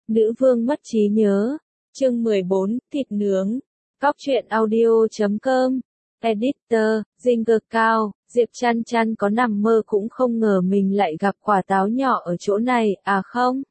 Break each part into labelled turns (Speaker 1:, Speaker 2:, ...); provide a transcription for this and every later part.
Speaker 1: Nữ vương mất trí nhớ. Chương 14, thịt nướng. Cóc truyện audio.com. Editor, Ginger Cao. Diệp Chăn Chăn có nằm mơ cũng không ngờ mình lại gặp quả táo nhỏ ở chỗ này, à không?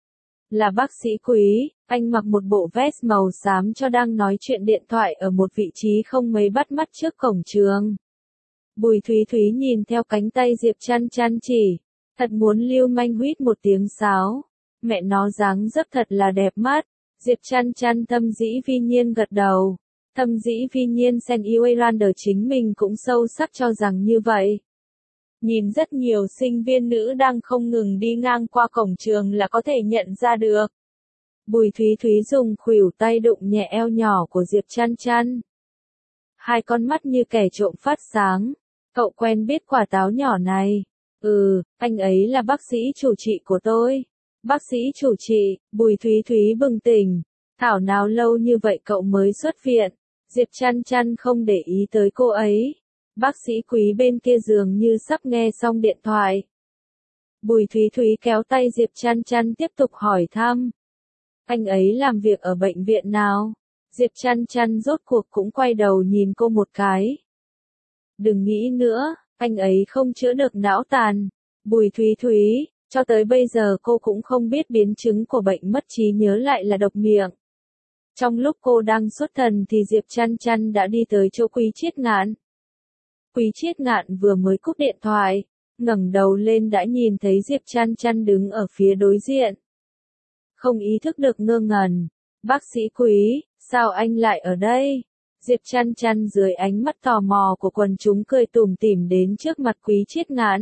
Speaker 1: Là bác sĩ Quý, anh mặc một bộ vest màu xám cho đang nói chuyện điện thoại ở một vị trí không mấy bắt mắt trước cổng trường. Bùi Thúy Thúy nhìn theo cánh tay Diệp Chăn Chăn chỉ, thật muốn lưu manh huýt một tiếng sáo. Mẹ nó dáng dấp thật là đẹp mắt. Diệp Chăn Chăn thâm dĩ vi nhiên gật đầu. Thâm dĩ vi nhiên Sen Iwander chính mình cũng sâu sắc cho rằng như vậy. Nhìn rất nhiều sinh viên nữ đang không ngừng đi ngang qua cổng trường là có thể nhận ra được. Bùi Thúy Thúy dùng khuỷu tay đụng nhẹ eo nhỏ của Diệp Chăn Chăn. Hai con mắt như kẻ trộm phát sáng. Cậu quen biết quả táo nhỏ này. Anh ấy là bác sĩ chủ trị của tôi. Bác sĩ chủ trị, Bùi Thúy Thúy bừng tỉnh. Thảo nào lâu như vậy cậu mới xuất viện. Diệp Chăn Chăn không để ý tới cô ấy. Bác sĩ Quý bên kia giường như sắp nghe xong điện thoại. Bùi Thúy Thúy kéo tay Diệp Chăn Chăn tiếp tục hỏi thăm. Anh ấy làm việc ở bệnh viện nào? Diệp Chăn Chăn rốt cuộc cũng quay đầu nhìn cô một cái. Đừng nghĩ nữa, anh ấy không chữa được não tàn. Bùi Thúy Thúy, cho tới bây giờ cô cũng không biết biến chứng của bệnh mất trí nhớ lại là độc miệng. Trong lúc cô đang xuất thần thì Diệp Chăn Chăn đã đi tới chỗ Quý Triết Ngạn. Quý Triết Ngạn vừa mới cúp điện thoại, ngẩng đầu lên đã nhìn thấy Diệp Chăn Chăn đứng ở phía đối diện. Không ý thức được ngơ ngẩn. Bác sĩ Quý, sao anh lại ở đây? Diệp Chăn Chăn dưới ánh mắt tò mò của quần chúng cười tủm tỉm đến trước mặt Quý Triết Ngạn.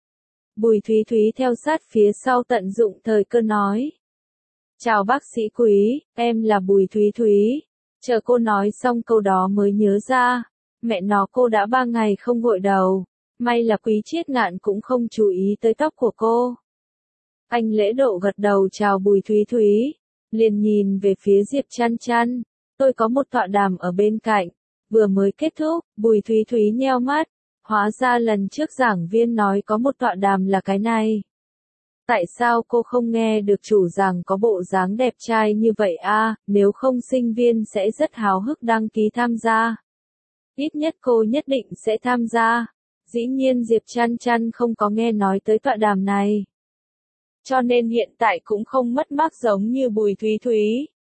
Speaker 1: Bùi Thúy Thúy theo sát phía sau tận dụng thời cơ nói. Chào bác sĩ Quý, em là Bùi Thúy Thúy. Chờ cô nói xong câu đó mới nhớ ra. Mẹ nó cô đã 3 ngày không gội đầu. May là Quý Triết Ngạn cũng không chú ý tới tóc của cô. Anh lễ độ gật đầu chào Bùi Thúy Thúy. Liền nhìn về phía Diệp Chăn Chăn. Tôi có một tọa đàm ở bên cạnh. Vừa mới kết thúc, Bùi Thúy Thúy nheo mắt. Hóa ra lần trước giảng viên nói có một tọa đàm là cái này. Tại sao cô không nghe được chủ giảng có bộ dáng đẹp trai như vậy à, nếu không sinh viên sẽ rất háo hức đăng ký tham gia. Ít nhất cô nhất định sẽ tham gia. Dĩ nhiên Diệp Chăn Chăn không có nghe nói tới tọa đàm này. Cho nên hiện tại cũng không mất mát giống như Bùi Thúy Thúy.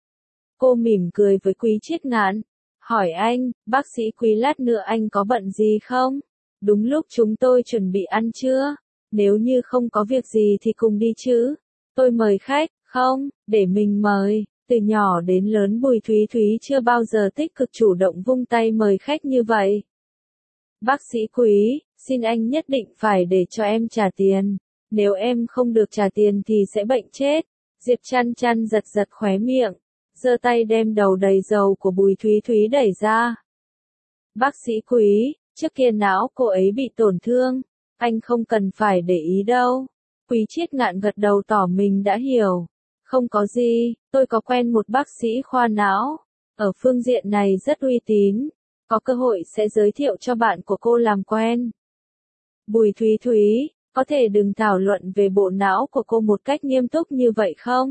Speaker 1: Cô mỉm cười với Quý Triết Ngạn. Hỏi anh, bác sĩ Quý lát nữa anh có bận gì không? Đúng lúc chúng tôi chuẩn bị ăn trưa. Nếu như không có việc gì thì cùng đi chứ. Tôi mời khách, không, để mình mời. Từ nhỏ đến lớn Bùi Thúy Thúy chưa bao giờ tích cực chủ động vung tay mời khách như vậy. Bác sĩ Quý, xin anh nhất định phải để cho em trả tiền. Nếu em không được trả tiền thì sẽ bệnh chết. Diệp Chăn Chăn giật giật khóe miệng. Giơ tay đem đầu đầy dầu của Bùi Thúy Thúy đẩy ra. Bác sĩ Quý, trước kia não cô ấy bị tổn thương. Anh không cần phải để ý đâu. Quý Triết Ngạn gật đầu tỏ mình đã hiểu. Không có gì, tôi có quen một bác sĩ khoa não. Ở phương diện này rất uy tín. Có cơ hội sẽ giới thiệu cho bạn của cô làm quen. Bùi Thúy Thúy, có thể đừng thảo luận về bộ não của cô một cách nghiêm túc như vậy không?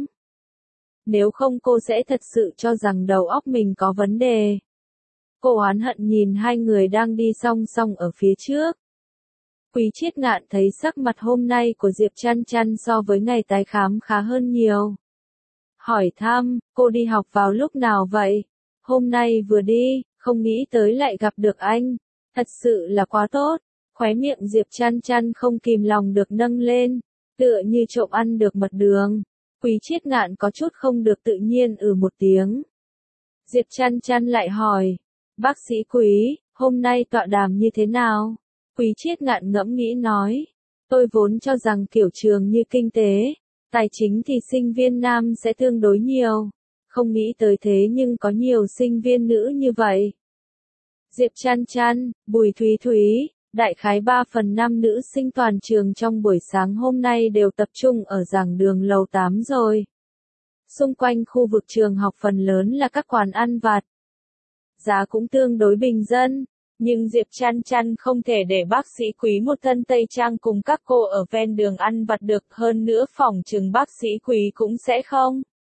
Speaker 1: Nếu không cô sẽ thật sự cho rằng đầu óc mình có vấn đề. Cô oán hận nhìn hai người đang đi song song ở phía trước. Quý Triết Ngạn thấy sắc mặt hôm nay của Diệp Chăn Chăn so với ngày tái khám khá hơn nhiều. Hỏi thăm, cô đi học vào lúc nào vậy? Hôm nay vừa đi, không nghĩ tới lại gặp được anh. Thật sự là quá tốt. Khóe miệng Diệp Chăn Chăn không kìm lòng được nâng lên, tựa như trộm ăn được mật đường. Quý Triết Ngạn có chút không được tự nhiên một tiếng. Diệp Chăn Chăn lại hỏi, bác sĩ Quý, hôm nay tọa đàm như thế nào? Quý Triết Ngạn ngẫm nghĩ nói, tôi vốn cho rằng kiểu trường như kinh tế, tài chính thì sinh viên nam sẽ tương đối nhiều. Không nghĩ tới thế nhưng có nhiều sinh viên nữ như vậy. Diệp Chăn Chăn, Bùi Thúy Thúy, đại khái 3/5 nữ sinh toàn trường trong buổi sáng hôm nay đều tập trung ở giảng đường lầu 8 rồi. Xung quanh khu vực trường học phần lớn là các quán ăn vặt. Giá cũng tương đối bình dân. Nhưng Diệp Chăn Chăn không thể để bác sĩ Quý một thân tây trang cùng các cô ở ven đường ăn vặt được, hơn nữa phỏng chừng bác sĩ Quý cũng sẽ không.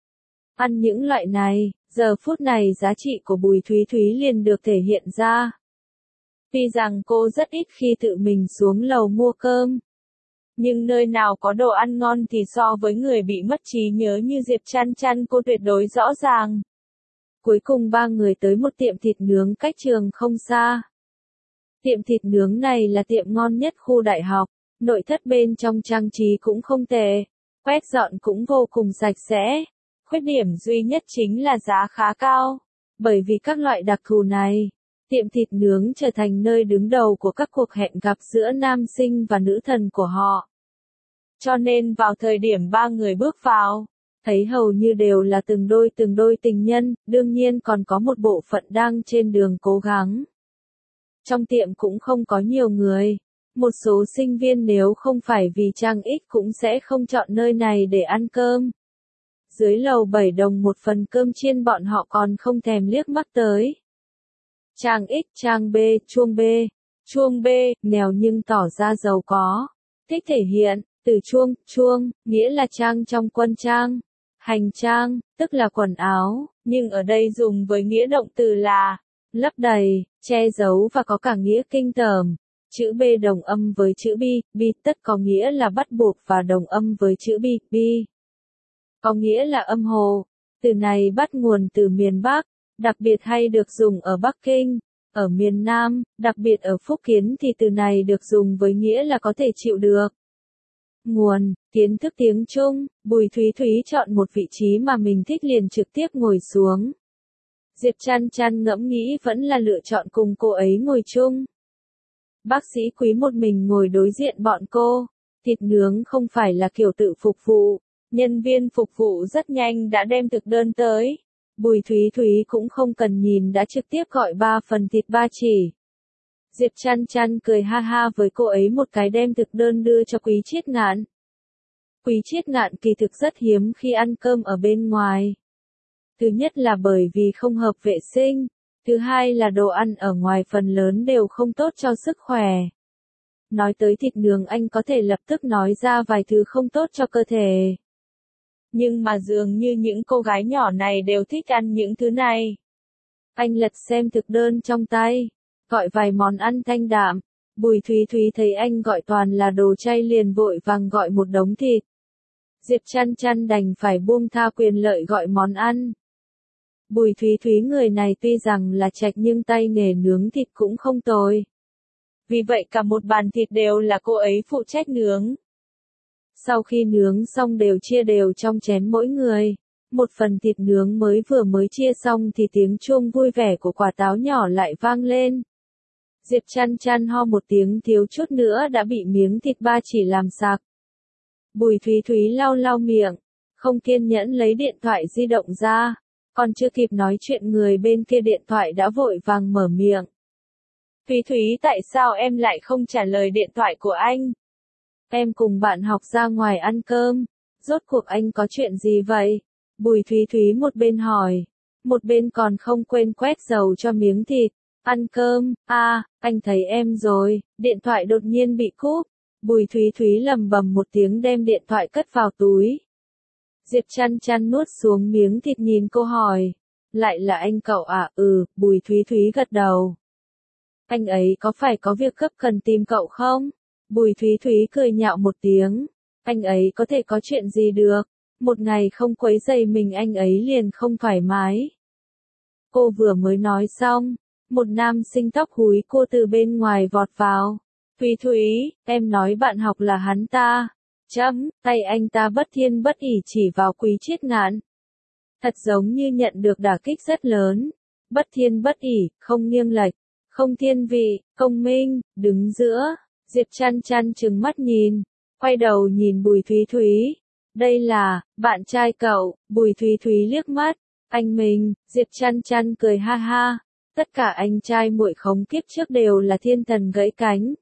Speaker 1: ăn những loại này, giờ phút này giá trị của Bùi Thúy Thúy liền được thể hiện ra. Tuy rằng cô rất ít khi tự mình xuống lầu mua cơm, nhưng nơi nào có đồ ăn ngon thì so với người bị mất trí nhớ như Diệp Chăn Chăn cô tuyệt đối rõ ràng. Cuối cùng ba người tới một tiệm thịt nướng cách trường không xa. Tiệm thịt nướng này là tiệm ngon nhất khu đại học, nội thất bên trong trang trí cũng không tệ, quét dọn cũng vô cùng sạch sẽ. Khuyết điểm duy nhất chính là giá khá cao, bởi vì các loại đặc thù này, tiệm thịt nướng trở thành nơi đứng đầu của các cuộc hẹn gặp giữa nam sinh và nữ thần của họ. Cho nên vào thời điểm ba người bước vào, thấy hầu như đều là từng đôi tình nhân, đương nhiên còn có một bộ phận đang trên đường cố gắng. Trong tiệm cũng không có nhiều người, một số sinh viên nếu không phải vì trang ít cũng sẽ không chọn nơi này để ăn cơm. Dưới lầu 7 đồng một phần cơm chiên bọn họ còn không thèm liếc mắt tới. Trang X, Trang B, Chuông B, nghèo nhưng tỏ ra giàu có. Thích thể hiện, từ chuông, nghĩa là trang trong quân trang. Hành trang, tức là quần áo, nhưng ở đây dùng với nghĩa động từ là lấp đầy, che giấu và có cả nghĩa kinh tởm. Chữ B đồng âm với chữ B tất có nghĩa là bắt buộc và đồng âm với chữ B có nghĩa là âm hồ. Từ này bắt nguồn từ miền Bắc, đặc biệt hay được dùng ở Bắc Kinh. Ở miền Nam, đặc biệt ở Phúc Kiến thì từ này được dùng với nghĩa là có thể chịu được. Nguồn, kiến thức tiếng Trung, Bùi Thúy Thúy chọn một vị trí mà mình thích liền trực tiếp ngồi xuống. Diệp Chăn Chăn ngẫm nghĩ vẫn là lựa chọn cùng cô ấy ngồi chung. Bác sĩ Quý một mình ngồi đối diện bọn cô. Thịt nướng không phải là kiểu tự phục vụ, nhân viên phục vụ rất nhanh đã đem thực đơn tới. Bùi Thúy Thúy cũng không cần nhìn đã trực tiếp gọi 3 phần thịt ba chỉ. Diệp Chăn Chăn cười ha ha với cô ấy một cái đem thực đơn đưa cho Quý Triết Ngạn. Quý Triết Ngạn kỳ thực rất hiếm khi ăn cơm ở bên ngoài. Thứ nhất là bởi vì không hợp vệ sinh, thứ hai là đồ ăn ở ngoài phần lớn đều không tốt cho sức khỏe. Nói tới thịt nướng anh có thể lập tức nói ra vài thứ không tốt cho cơ thể. Nhưng mà dường như những cô gái nhỏ này đều thích ăn những thứ này. Anh lật xem thực đơn trong tay, gọi vài món ăn thanh đạm. Bùi Thúy Thúy thấy anh gọi toàn là đồ chay liền vội vàng gọi một đống thịt. Diệp Chăn Chăn đành phải buông tha quyền lợi gọi món ăn. Bùi Thúy Thúy người này tuy rằng là trạch nhưng tay nghề nướng thịt cũng không tồi. Vì vậy cả một bàn thịt đều là cô ấy phụ trách nướng. Sau khi nướng xong đều chia đều trong chén mỗi người. Một phần thịt nướng vừa mới chia xong thì tiếng chuông vui vẻ của quả táo nhỏ lại vang lên. Diệp Chăn Chăn ho một tiếng thiếu chút nữa đã bị miếng thịt ba chỉ làm sặc. Bùi Thúy Thúy lau lau miệng, không kiên nhẫn lấy điện thoại di động ra. Còn chưa kịp nói chuyện người bên kia điện thoại đã vội vàng mở miệng. Thúy Thúy tại sao em lại không trả lời điện thoại của anh? Em cùng bạn học ra ngoài ăn cơm. Rốt cuộc anh có chuyện gì vậy? Bùi Thúy Thúy một bên hỏi, một bên còn không quên quét dầu cho miếng thịt. Ăn cơm, anh thấy em rồi. Điện thoại đột nhiên bị cúp. Bùi Thúy Thúy lầm bầm một tiếng đem điện thoại cất vào túi. Diệp Chăn Chăn nuốt xuống miếng thịt nhìn cô hỏi. Lại là anh cậu à? Bùi Thúy Thúy gật đầu. Anh ấy có phải có việc gấp cần tìm cậu không? Bùi Thúy Thúy cười nhạo một tiếng. Anh ấy có thể có chuyện gì được? Một ngày không quấy rầy mình anh ấy liền không thoải mái. Cô vừa mới nói xong, một nam sinh tóc húi cô từ bên ngoài vọt vào. Thúy Thúy, em nói bạn học là hắn ta. Tay anh ta bất thiên bất ỷ chỉ vào Quý Triết Ngạn. Thật giống như nhận được đả kích rất lớn. Bất thiên bất ỷ, không nghiêng lệch, không thiên vị, công minh, đứng giữa. Diệp Chăn Chăn trừng mắt nhìn, quay đầu nhìn Bùi Thúy Thúy. Đây là, bạn trai cậu. Bùi Thúy Thúy liếc mắt, anh mình. Diệp Chăn Chăn cười ha ha. Tất cả anh trai muội khống kiếp trước đều là thiên thần gãy cánh.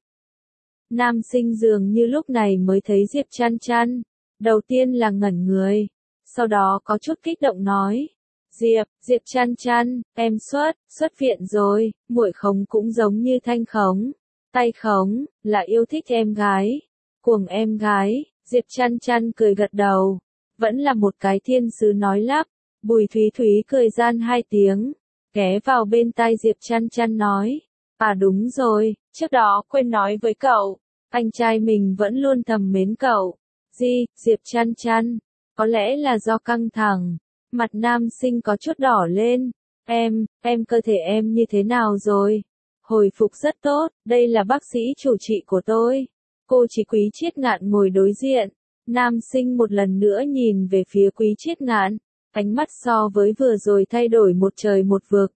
Speaker 1: Nam sinh dường như lúc này mới thấy Diệp Chăn Chăn. Đầu tiên là ngẩn người, sau đó có chút kích động nói. Diệp Chăn Chăn, em xuất viện rồi. Muội khống cũng giống như Thanh khống. Tay khống, là yêu thích em gái. Cuồng em gái. Diệp Chăn Chăn cười gật đầu. Vẫn là một cái thiên sứ nói lắp. Bùi Thúy Thúy cười gian hai tiếng, ghé vào bên tai Diệp Chăn Chăn nói, à đúng rồi, trước đó quên nói với cậu, anh trai mình vẫn luôn thầm mến cậu. Diệp Chăn Chăn, có lẽ là do căng thẳng, mặt nam sinh có chút đỏ lên, cơ thể em như thế nào rồi? Hồi phục rất tốt, đây là bác sĩ chủ trị của tôi. Cô chỉ Quý Triết Ngạn ngồi đối diện, nam sinh một lần nữa nhìn về phía Quý Triết Ngạn, ánh mắt so với vừa rồi thay đổi một trời một vực.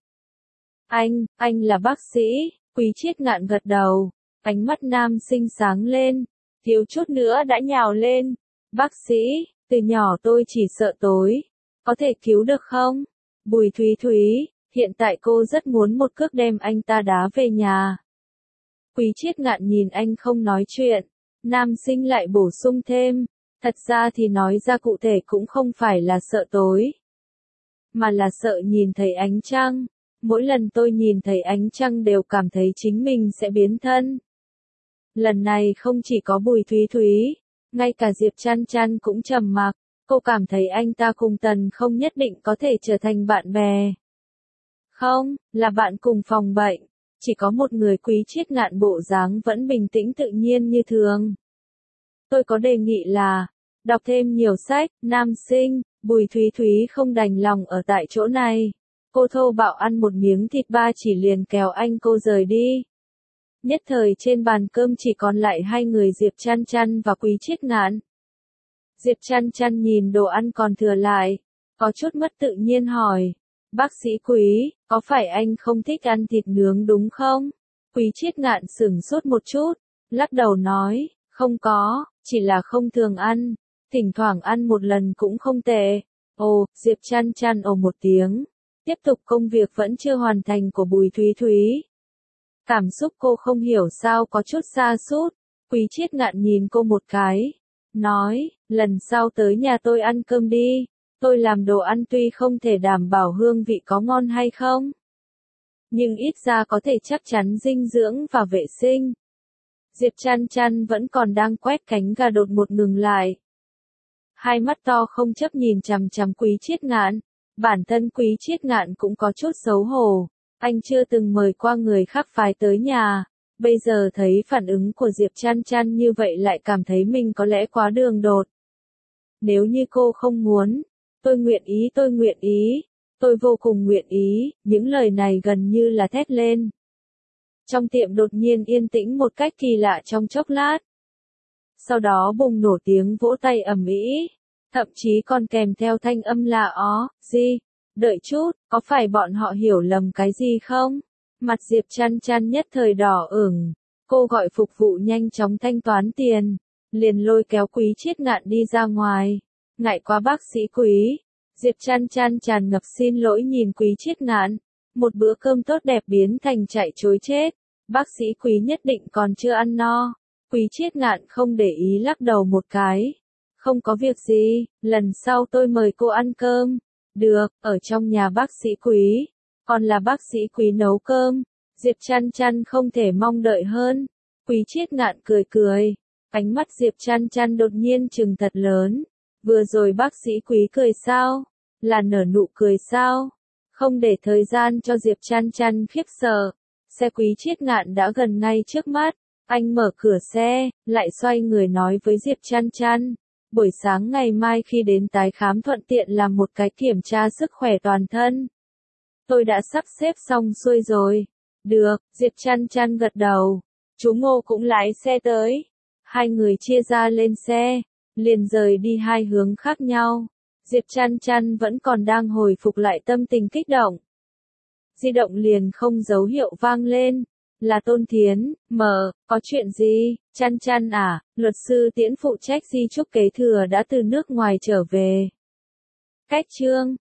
Speaker 1: Anh là bác sĩ, Quý Triết Ngạn gật đầu, ánh mắt nam sinh sáng lên, thiếu chút nữa đã nhào lên. Bác sĩ, từ nhỏ tôi chỉ sợ tối, có thể cứu được không? Bùi Thúy Thúy, hiện tại cô rất muốn một cước đem anh ta đá về nhà. Quý Triết Ngạn nhìn anh không nói chuyện, nam sinh lại bổ sung thêm, thật ra thì nói ra cụ thể cũng không phải là sợ tối, mà là sợ nhìn thấy ánh trăng. Mỗi lần tôi nhìn thấy ánh trăng đều cảm thấy chính mình sẽ biến thân. Lần này không chỉ có Bùi Thúy Thúy, ngay cả Diệp Chăn Chăn cũng trầm mặc, cô cảm thấy anh ta cùng Tần không nhất định có thể trở thành bạn bè. Không, là bạn cùng phòng bệnh, chỉ có một người. Quý Triết Ngạn bộ dáng vẫn bình tĩnh tự nhiên như thường. Tôi có đề nghị là, đọc thêm nhiều sách, nam sinh. Bùi Thúy Thúy không đành lòng ở tại chỗ này. Cô thô bạo ăn một miếng thịt ba chỉ liền kéo anh cô rời đi. Nhất thời trên bàn cơm chỉ còn lại hai người Diệp Chăn Chăn và Quý Triết Ngạn. Diệp Chăn Chăn nhìn đồ ăn còn thừa lại, có chút mất tự nhiên hỏi, bác sĩ Quý, có phải anh không thích ăn thịt nướng đúng không? Quý Triết Ngạn sửng sốt một chút, lắc đầu nói, không có, chỉ là không thường ăn, thỉnh thoảng ăn một lần cũng không tệ. Ồ, Diệp Chăn Chăn ồ một tiếng, tiếp tục công việc vẫn chưa hoàn thành của Bùi Thúy Thúy. Cảm xúc cô không hiểu sao có chút sa sút. Quý Triết Ngạn nhìn cô một cái, nói, lần sau tới nhà tôi ăn cơm đi, tôi làm đồ ăn tuy không thể đảm bảo hương vị có ngon hay không, nhưng ít ra có thể chắc chắn dinh dưỡng và vệ sinh. Diệp Chăn Chăn vẫn còn đang quét cánh gà đột ngột ngừng lại. Hai mắt to không chấp nhìn chằm chằm Quý Triết Ngạn, bản thân Quý Triết Ngạn cũng có chút xấu hổ. Anh chưa từng mời qua người khác phái tới nhà, bây giờ thấy phản ứng của Diệp Chăn Chăn như vậy lại cảm thấy mình có lẽ quá đường đột. Nếu như cô không muốn, tôi nguyện ý, tôi vô cùng nguyện ý, những lời này gần như là thét lên. Trong tiệm đột nhiên yên tĩnh một cách kỳ lạ trong chốc lát. Sau đó bùng nổ tiếng vỗ tay ầm ĩ, thậm chí còn kèm theo thanh âm là ó, gì. Đợi chút, có phải bọn họ hiểu lầm cái gì không? Mặt Diệp Chăn Chăn nhất thời đỏ ửng, cô gọi phục vụ nhanh chóng thanh toán tiền, liền lôi kéo Quý Triết Ngạn đi ra ngoài. Ngại quá bác sĩ Quý, Diệp Chăn Chăn tràn ngập xin lỗi nhìn Quý Triết Ngạn, một bữa cơm tốt đẹp biến thành chạy trối chết, bác sĩ Quý nhất định còn chưa ăn no. Quý Triết Ngạn không để ý lắc đầu một cái, không có việc gì, lần sau tôi mời cô ăn cơm. Được, ở trong nhà bác sĩ Quý, còn là bác sĩ Quý nấu cơm. Diệp Chăn Chăn không thể mong đợi hơn. Quý Triết Ngạn cười cười, ánh mắt Diệp Chăn Chăn đột nhiên trừng thật lớn. Vừa rồi bác sĩ Quý cười sao? Là nở nụ cười sao? Không để thời gian cho Diệp Chăn Chăn khiếp sợ, xe Quý Triết Ngạn đã gần ngay trước mắt. Anh mở cửa xe, lại xoay người nói với Diệp Chăn Chăn. Buổi sáng ngày mai khi đến tái khám thuận tiện làm một cái kiểm tra sức khỏe toàn thân. Tôi đã sắp xếp xong xuôi rồi. Được, Diệp Chăn Chăn gật đầu. Chú Ngô cũng lái xe tới. Hai người chia ra lên xe, liền rời đi hai hướng khác nhau. Diệp Chăn Chăn vẫn còn đang hồi phục lại tâm tình kích động. Di động liền không dấu hiệu vang lên. Là Tôn Thiến, có chuyện gì? Chăn Chăn à, luật sư Tiễn phụ trách di chúc kế thừa đã từ nước ngoài trở về. Cách chương